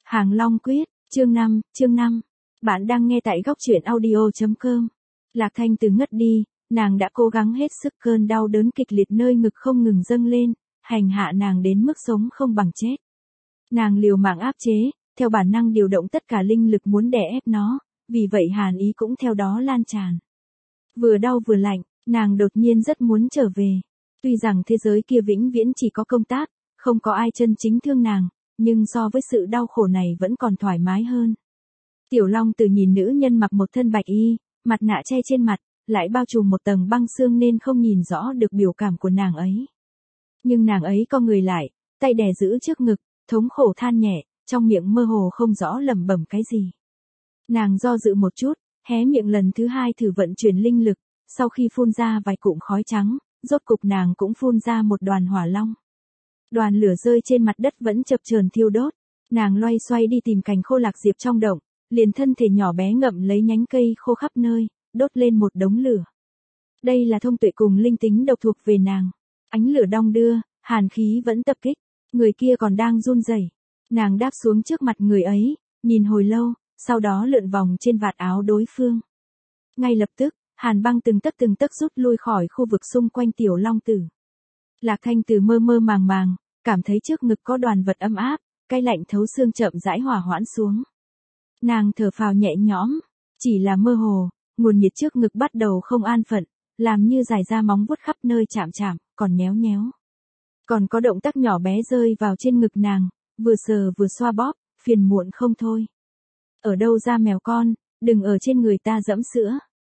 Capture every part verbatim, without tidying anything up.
Hàng Long Quyết, chương năm, chương năm. Bạn đang nghe tại góc truyện audio chấm com. Lạc Thanh Từ ngất đi, nàng đã cố gắng hết sức, cơn đau đớn kịch liệt nơi ngực không ngừng dâng lên, hành hạ nàng đến mức sống không bằng chết. Nàng liều mạng áp chế, theo bản năng điều động tất cả linh lực muốn đè ép nó, vì vậy hàn ý cũng theo đó lan tràn. Vừa đau vừa lạnh, nàng đột nhiên rất muốn trở về. Tuy rằng thế giới kia vĩnh viễn chỉ có công tác, không có ai chân chính thương nàng, nhưng so với sự đau khổ này vẫn còn thoải mái hơn. Tiểu Long Tử nhìn nữ nhân mặc một thân bạch y, mặt nạ che trên mặt, lại bao trùm một tầng băng xương nên không nhìn rõ được biểu cảm của nàng ấy. Nhưng nàng ấy co người lại, tay đè giữ trước ngực, thống khổ than nhẹ, trong miệng mơ hồ không rõ lẩm bẩm cái gì. Nàng do dự một chút, hé miệng lần thứ hai thử vận chuyển linh lực, sau khi phun ra vài cụm khói trắng, rốt cục nàng cũng phun ra một đoàn hỏa long. Đoàn lửa rơi trên mặt đất vẫn chập chờn thiêu đốt, nàng loay xoay đi tìm cành khô lạc diệp trong động, liền thân thể nhỏ bé ngậm lấy nhánh cây khô khắp nơi, đốt lên một đống lửa. Đây là thông tuệ cùng linh tính độc thuộc về nàng. Ánh lửa đong đưa, hàn khí vẫn tập kích, người kia còn đang run rẩy. Nàng đáp xuống trước mặt người ấy, nhìn hồi lâu, sau đó lượn vòng trên vạt áo đối phương. Ngay lập tức, hàn băng từng tấc từng tấc rút lui khỏi khu vực xung quanh Tiểu Long Tử. Lạc Thanh Từ mơ mơ màng màng, cảm thấy trước ngực có đoàn vật ấm áp, cái lạnh thấu xương chậm rãi hòa hoãn xuống. Nàng thở phào nhẹ nhõm, chỉ là mơ hồ, nguồn nhiệt trước ngực bắt đầu không an phận, làm như dài ra móng vuốt khắp nơi chạm chạm, còn nhéo nhéo. Còn có động tác nhỏ bé rơi vào trên ngực nàng, vừa sờ vừa xoa bóp, phiền muộn không thôi. Ở đâu ra mèo con, đừng ở trên người ta dẫm sữa.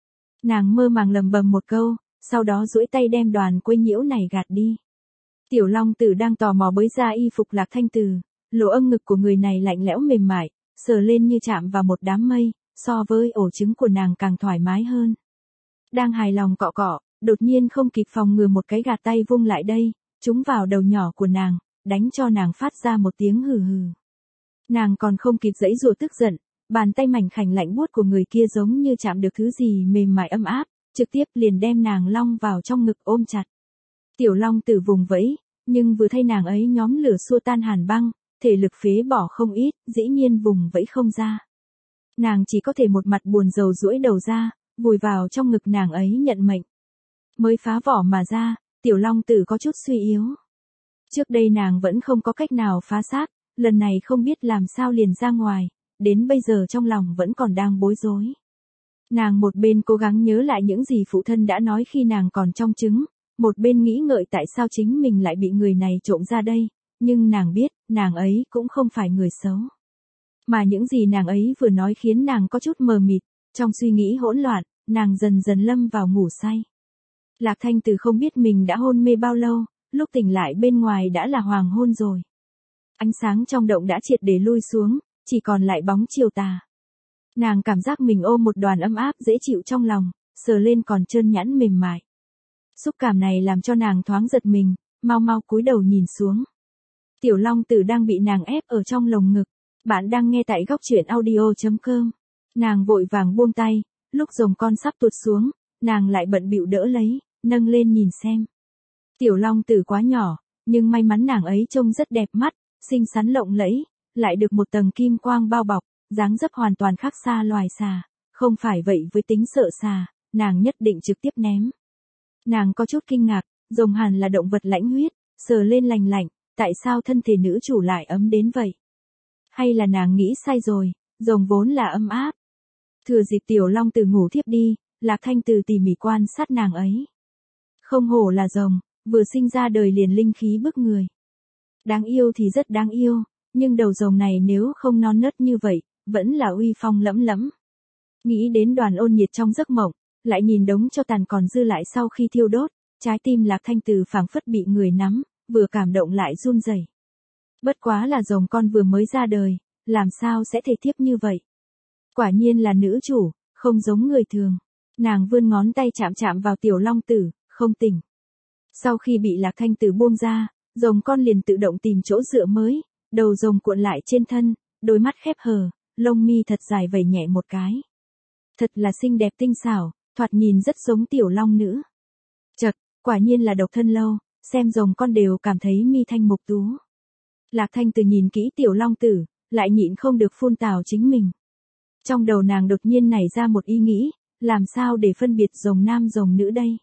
Nàng mơ màng lầm bầm một câu, sau đó duỗi tay đem đoàn quấy nhiễu này gạt đi. Tiểu Long Tử đang tò mò bới ra y phục Lạc Thanh Từ, lỗ âm ngực của người này lạnh lẽo mềm mại, sờ lên như chạm vào một đám mây, so với ổ trứng của nàng càng thoải mái hơn. Đang hài lòng cọ cọ, đột nhiên không kịp phòng ngừa một cái gạt tay vung lại đây, trúng vào đầu nhỏ của nàng, đánh cho nàng phát ra một tiếng hừ hừ. Nàng còn không kịp giãy giụa tức giận, bàn tay mảnh khảnh lạnh buốt của người kia giống như chạm được thứ gì mềm mại ấm áp, trực tiếp liền đem nàng long vào trong ngực ôm chặt. Tiểu Long Tử vùng vẫy, nhưng vừa thay nàng ấy nhóm lửa xua tan hàn băng, thể lực phế bỏ không ít, dĩ nhiên vùng vẫy không ra. Nàng chỉ có thể một mặt buồn rầu duỗi đầu ra, vùi vào trong ngực nàng ấy nhận mệnh. Mới phá vỏ mà ra, Tiểu Long Tử có chút suy yếu. Trước đây nàng vẫn không có cách nào phá xác, lần này không biết làm sao liền ra ngoài, đến bây giờ trong lòng vẫn còn đang bối rối. Nàng một bên cố gắng nhớ lại những gì phụ thân đã nói khi nàng còn trong trứng, một bên nghĩ ngợi tại sao chính mình lại bị người này trộm ra đây, nhưng nàng biết, nàng ấy cũng không phải người xấu. Mà những gì nàng ấy vừa nói khiến nàng có chút mờ mịt, trong suy nghĩ hỗn loạn, nàng dần dần lâm vào ngủ say. Lạc Thanh Từ không biết mình đã hôn mê bao lâu, lúc tỉnh lại bên ngoài đã là hoàng hôn rồi. Ánh sáng trong động đã triệt để lui xuống, chỉ còn lại bóng chiều tà. Nàng cảm giác mình ôm một đoàn ấm áp dễ chịu trong lòng, sờ lên còn trơn nhẵn mềm mại. Xúc cảm này làm cho nàng thoáng giật mình, mau mau cúi đầu nhìn xuống. Tiểu Long Tử đang bị nàng ép ở trong lồng ngực. Bạn đang nghe tại góc truyện audio chấm com. Nàng vội vàng buông tay, lúc rồng con sắp tuột xuống, nàng lại bận bịu đỡ lấy, nâng lên nhìn xem. Tiểu Long Tử quá nhỏ, nhưng may mắn nàng ấy trông rất đẹp mắt, xinh xắn lộng lẫy, lại được một tầng kim quang bao bọc, dáng dấp hoàn toàn khác xa loài xà, không phải vậy với tính sợ xà, nàng nhất định trực tiếp ném. Nàng có chút kinh ngạc, rồng hẳn là động vật lãnh huyết, sờ lên lành lạnh, tại sao thân thể nữ chủ lại ấm đến vậy? Hay là nàng nghĩ sai rồi, rồng vốn là ấm áp. Thừa dịp Tiểu Long Tử ngủ thiếp đi, Lạc Thanh Từ tỉ mỉ quan sát nàng ấy. Không hổ là rồng, vừa sinh ra đời liền linh khí bức người. Đáng yêu thì rất đáng yêu, nhưng đầu rồng này nếu không non nớt như vậy, vẫn là uy phong lẫm lẫm. Nghĩ đến đoàn ôn nhiệt trong giấc mộng, lại nhìn đống tro tàn còn dư lại sau khi thiêu đốt, trái tim Lạc Thanh Từ phảng phất bị người nắm, vừa cảm động lại run rẩy. Bất quá là rồng con vừa mới ra đời, làm sao sẽ thể thiếp như vậy? Quả nhiên là nữ chủ, không giống người thường. Nàng vươn ngón tay chạm chạm vào Tiểu Long Tử, không tỉnh. Sau khi bị Lạc Thanh Từ buông ra, rồng con liền tự động tìm chỗ dựa mới, đầu rồng cuộn lại trên thân, đôi mắt khép hờ, lông mi thật dài vẩy nhẹ một cái. Thật là xinh đẹp tinh xảo, thoạt nhìn rất giống Tiểu Long nữ. Chật, quả nhiên là độc thân lâu, xem rồng con đều cảm thấy mi thanh mục tú. Lạc Thanh Từ nhìn kỹ Tiểu Long Tử, lại nhịn không được phun tào chính mình. Trong đầu nàng đột nhiên nảy ra một ý nghĩ, làm sao để phân biệt rồng nam rồng nữ đây?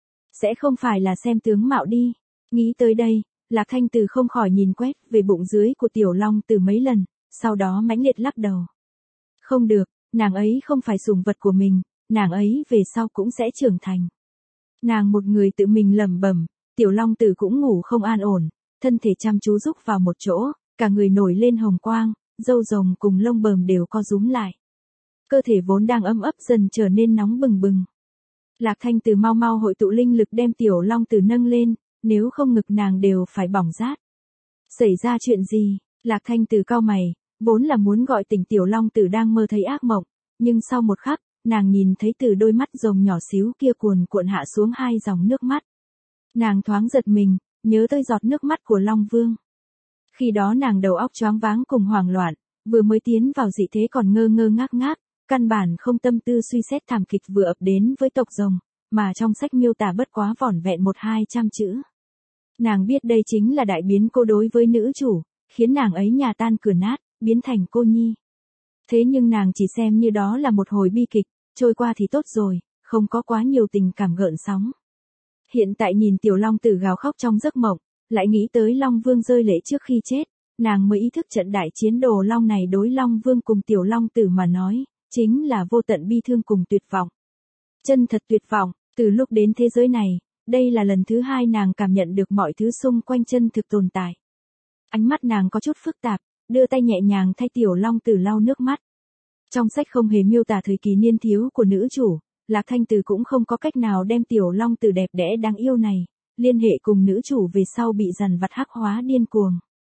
Sẽ không phải là xem tướng mạo đi. Nghĩ tới đây, Lạc Thanh Từ không khỏi nhìn quét về bụng dưới của Tiểu Long Tử mấy lần, sau đó mãnh liệt lắc đầu. Không được, nàng ấy không phải sủng vật của mình, nàng ấy về sau cũng sẽ trưởng thành. Nàng một người tự mình lẩm bẩm, Tiểu Long Tử cũng ngủ không an ổn, thân thể chăm chú rúc vào một chỗ, cả người nổi lên hồng quang, râu rồng cùng lông bờm đều co rúm lại. Cơ thể vốn đang ấm ấp dần trở nên nóng bừng bừng. Lạc Thanh Từ mau mau hội tụ linh lực đem Tiểu Long Tử nâng lên, nếu không ngực nàng đều phải bỏng rát. Xảy ra chuyện gì? Lạc Thanh Từ cau mày, vốn là muốn gọi tỉnh Tiểu Long Tử đang mơ thấy ác mộng, nhưng sau một khắc, nàng nhìn thấy từ đôi mắt rồng nhỏ xíu kia cuồn cuộn hạ xuống hai dòng nước mắt. Nàng thoáng giật mình, nhớ tới giọt nước mắt của Long Vương. Khi đó nàng đầu óc choáng váng cùng hoảng loạn, vừa mới tiến vào dị thế còn ngơ ngơ ngác ngác, căn bản không tâm tư suy xét thảm kịch vừa ập đến với tộc rồng, mà trong sách miêu tả bất quá vỏn vẹn một hai trăm chữ. Nàng biết đây chính là đại biến cô đối với nữ chủ, khiến nàng ấy nhà tan cửa nát, biến thành cô nhi. Thế nhưng nàng chỉ xem như đó là một hồi bi kịch, trôi qua thì tốt rồi, không có quá nhiều tình cảm gợn sóng. Hiện tại nhìn Tiểu Long Tử gào khóc trong giấc mộng, lại nghĩ tới Long Vương rơi lệ trước khi chết, nàng mới ý thức trận đại chiến đồ long này đối Long Vương cùng Tiểu Long Tử mà nói, chính là vô tận bi thương cùng tuyệt vọng. Chân thật tuyệt vọng, từ lúc đến thế giới này, đây là lần thứ hai nàng cảm nhận được mọi thứ xung quanh chân thực tồn tại. Ánh mắt nàng có chút phức tạp, đưa tay nhẹ nhàng thay Tiểu Long Tử lau nước mắt. Trong sách không hề miêu tả thời kỳ niên thiếu của nữ chủ, Lạc Thanh Từ cũng không có cách nào đem Tiểu Long Tử đẹp đẽ đáng yêu này, liên hệ cùng nữ chủ về sau bị dằn vặt hắc hóa điên cuồng.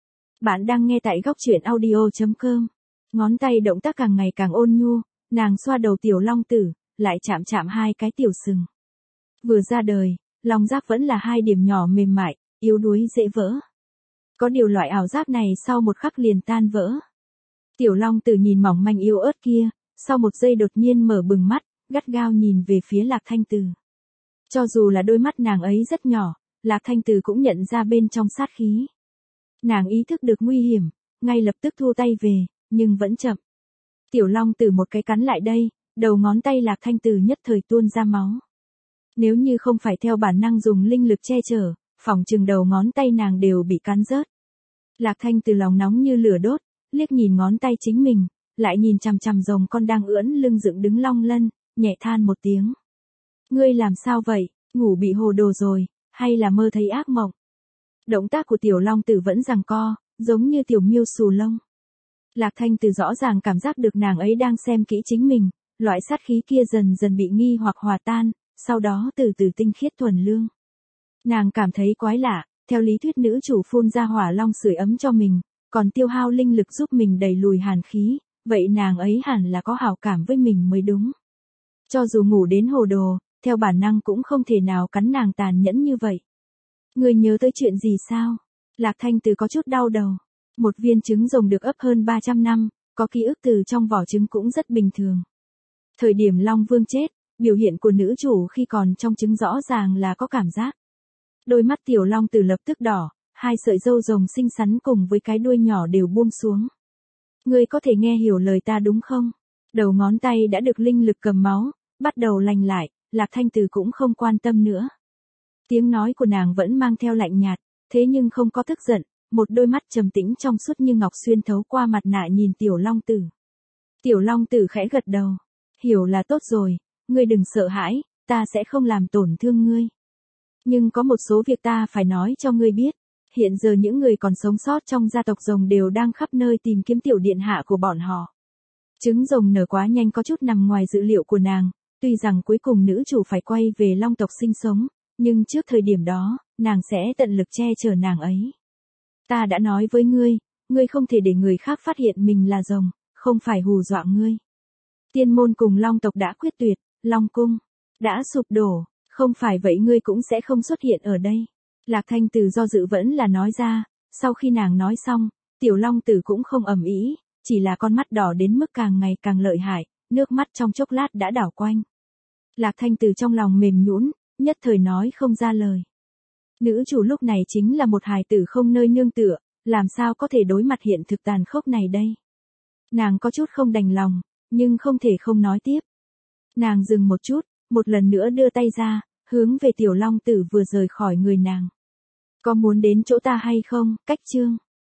Bạn đang nghe tại góc truyện audio chấm com. Ngón tay động tác càng ngày càng ôn nhu, nàng xoa đầu Tiểu Long Tử, lại chạm chạm hai cái tiểu sừng. Vừa ra đời, long giác vẫn là hai điểm nhỏ mềm mại, yếu đuối dễ vỡ. Có điều loại ảo giác này sau một khắc liền tan vỡ. Tiểu Long Tử nhìn mỏng manh yếu ớt kia, sau một giây đột nhiên mở bừng mắt, gắt gao nhìn về phía Lạc Thanh Từ. Cho dù là đôi mắt nàng ấy rất nhỏ, Lạc Thanh Từ cũng nhận ra bên trong sát khí. Nàng ý thức được nguy hiểm, ngay lập tức thu tay về, nhưng vẫn chậm. Tiểu Long Tử một cái cắn lại đây, đầu ngón tay Lạc Thanh Từ nhất thời tuôn ra máu. Nếu như không phải theo bản năng dùng linh lực che chở, phỏng chừng đầu ngón tay nàng đều bị cắn rớt. Lạc Thanh Từ lòng nóng như lửa đốt, liếc nhìn ngón tay chính mình, lại nhìn chằm chằm rồng con đang ưỡn lưng dựng đứng long lân, nhẹ than một tiếng. Ngươi làm sao vậy, ngủ bị hồ đồ rồi, hay là mơ thấy ác mộng? Động tác của Tiểu Long Tử vẫn giằng co, giống như tiểu miêu xù lông. Lạc Thanh Từ rõ ràng cảm giác được nàng ấy đang xem kỹ chính mình, loại sát khí kia dần dần bị nghi hoặc hòa tan, sau đó từ từ tinh khiết thuần lương. Nàng cảm thấy quái lạ, theo lý thuyết nữ chủ phun ra hỏa long sưởi ấm cho mình, còn tiêu hao linh lực giúp mình đẩy lùi hàn khí, vậy nàng ấy hẳn là có hảo cảm với mình mới đúng. Cho dù ngủ đến hồ đồ, theo bản năng cũng không thể nào cắn nàng tàn nhẫn như vậy. Người nhớ tới chuyện gì sao? Lạc Thanh Từ có chút đau đầu. Một viên trứng rồng được ấp hơn ba trăm năm, có ký ức từ trong vỏ trứng cũng rất bình thường. Thời điểm Long Vương chết, biểu hiện của nữ chủ khi còn trong trứng rõ ràng là có cảm giác. Đôi mắt Tiểu Long Tử lập tức đỏ, hai sợi râu rồng xinh xắn cùng với cái đuôi nhỏ đều buông xuống. Ngươi có thể nghe hiểu lời ta đúng không? Đầu ngón tay đã được linh lực cầm máu, bắt đầu lành lại, Lạc Thanh Từ cũng không quan tâm nữa. Tiếng nói của nàng vẫn mang theo lạnh nhạt, thế nhưng không có tức giận, một đôi mắt trầm tĩnh trong suốt như ngọc xuyên thấu qua mặt nạ nhìn Tiểu Long Tử. Tiểu Long Tử khẽ gật đầu. Hiểu là tốt rồi, ngươi đừng sợ hãi, ta sẽ không làm tổn thương ngươi. Nhưng có một số việc ta phải nói cho ngươi biết. Hiện giờ những người còn sống sót trong gia tộc rồng đều đang khắp nơi tìm kiếm tiểu điện hạ của bọn họ. Trứng rồng nở quá nhanh có chút nằm ngoài dự liệu của nàng, tuy rằng cuối cùng nữ chủ phải quay về long tộc sinh sống, nhưng trước thời điểm đó, nàng sẽ tận lực che chở nàng ấy. Ta đã nói với ngươi, ngươi không thể để người khác phát hiện mình là rồng, không phải hù dọa ngươi. Tiên môn cùng long tộc đã quyết tuyệt, long cung đã sụp đổ, không phải vậy ngươi cũng sẽ không xuất hiện ở đây. Lạc Thanh Từ do dự vẫn là nói ra, sau khi nàng nói xong, Tiểu Long Tử cũng không ầm ĩ, chỉ là con mắt đỏ đến mức càng ngày càng lợi hại, nước mắt trong chốc lát đã đảo quanh. Lạc Thanh Từ trong lòng mềm nhũn, nhất thời nói không ra lời. Nữ chủ lúc này chính là một hài tử không nơi nương tựa, làm sao có thể đối mặt hiện thực tàn khốc này đây? Nàng có chút không đành lòng, nhưng không thể không nói tiếp. Nàng dừng một chút, một lần nữa đưa tay ra, hướng về tiểu long tử vừa rời khỏi người nàng. Có muốn đến chỗ ta hay không, Cách Trương?